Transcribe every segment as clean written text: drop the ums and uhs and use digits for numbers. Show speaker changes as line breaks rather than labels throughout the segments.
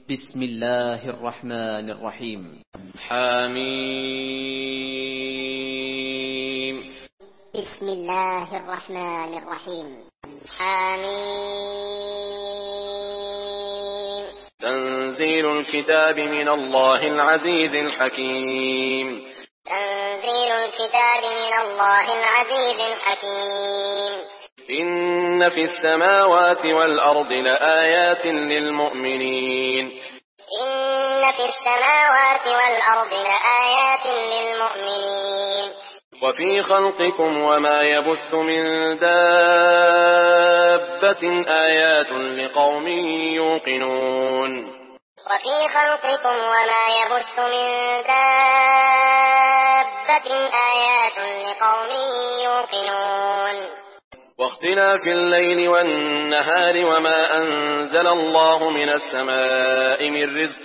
بسم الله الرحمن الرحيم.
حميم.
بسم الله الرحمن الرحيم. حميم.
تنزيل الكتاب من الله العزيز الحكيم.
تنزيل الكتاب من الله العزيز الحكيم.
إن في السماوات والأرض لآيات للمؤمنين.
إن في السماوات والأرض لآيات للمؤمنين.
وفي خلقكم وما يبث من دابة آيات لقوم يوقنون.
وفي خلقكم وما يبث من دابة آيات لقوم يوقنون.
واختلاف الليل والنهار وما أنزل الله من السماء من رزق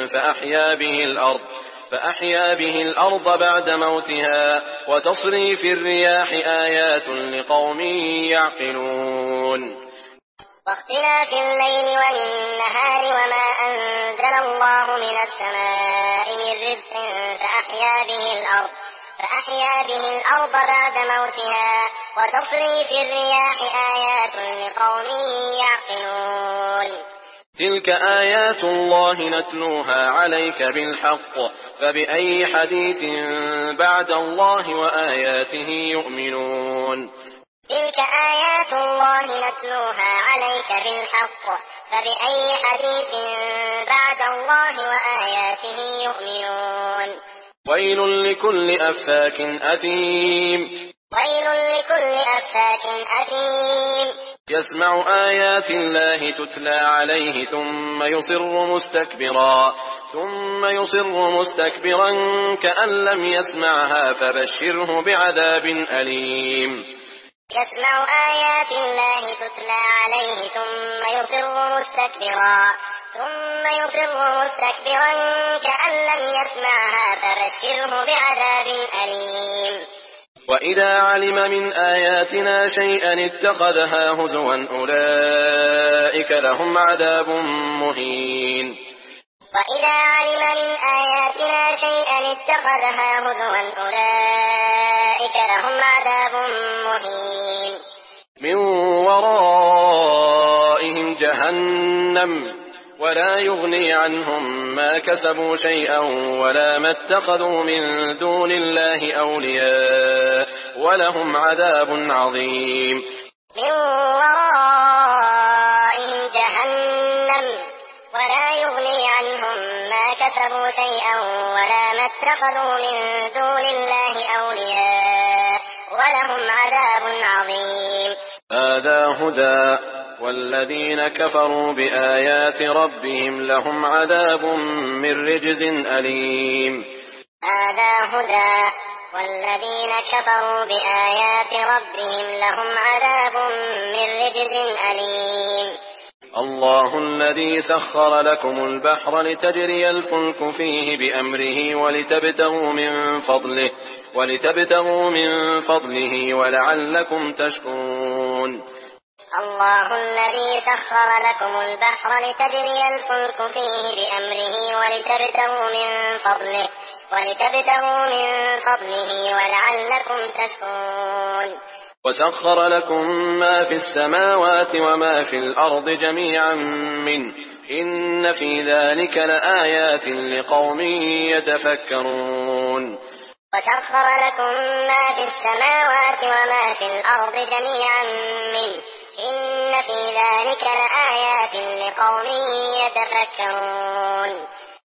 فأحيا به الأرض بعد موتها وتصريف الرياح آيات لقوم يعقلون.
واختلاف الليل والنهار وما أنزل الله من السماء من رزق فأحيا به الأرض بعد موتها وتصريف الرياح آيات لقوم يعقلون.
تلك آيات الله نتلوها عليك بالحق فبأي حديث بعد الله وآياته يؤمنون.
تلك آيات الله نتلوها عليك بالحق فبأي حديث بعد الله وآياته يؤمنون.
ويل لكل أفاك أثيم.
ويل لكل أفاك أثيم.
يسمع آيات الله تتلى عليه ثم يصر مستكبرا كأن لم يسمعها فبشره بعذاب أليم.
يسمع آيات الله تتلى عليه ثم يصر مستكبرا كأن لم يسمعها فبشره بعذاب أليم.
وإذا علم من آياتنا شيئا اتخذها هزوا أولئك لهم عذاب مهين.
وإذا علم من آياتنا شيئا اتخذها هزوا أولئك لهم عذاب مهين.
من ورائهم جهنم ولا يغني عنهم ما كسبوا شيئا ولا ما اتخذوا من دون الله أولياء ولهم عذاب عظيم.
من ورائهم جهنم ولا يغني عنهم ما كسبوا شيئا ولا ما اتخذوا من دون الله أولياء ولهم عذاب عظيم.
هذا هدى والذين كفروا بآيات ربهم لهم عذاب من رجز أليم.
هذا هدى والذين كفروا بآيات ربهم لهم عذاب من رجز أليم.
الله الذي سخر لكم البحر لتجري الفلك فيه بأمره ولتبتغوا من فضله ولعلكم تشكرون.
الله الذي سخر لكم البحر لتجري الفلك فيه بأمره ولتبتغوا من فضله ولعلكم تشكرون.
وسخر لكم ما في السماوات وما في الأرض جميعا منه إن في ذلك لآيات لقوم يتفكرون.
وسخر لكم ما في السماوات وما في الأرض جميعا منه إن في ذلك لآيات لقوم يتفكرون.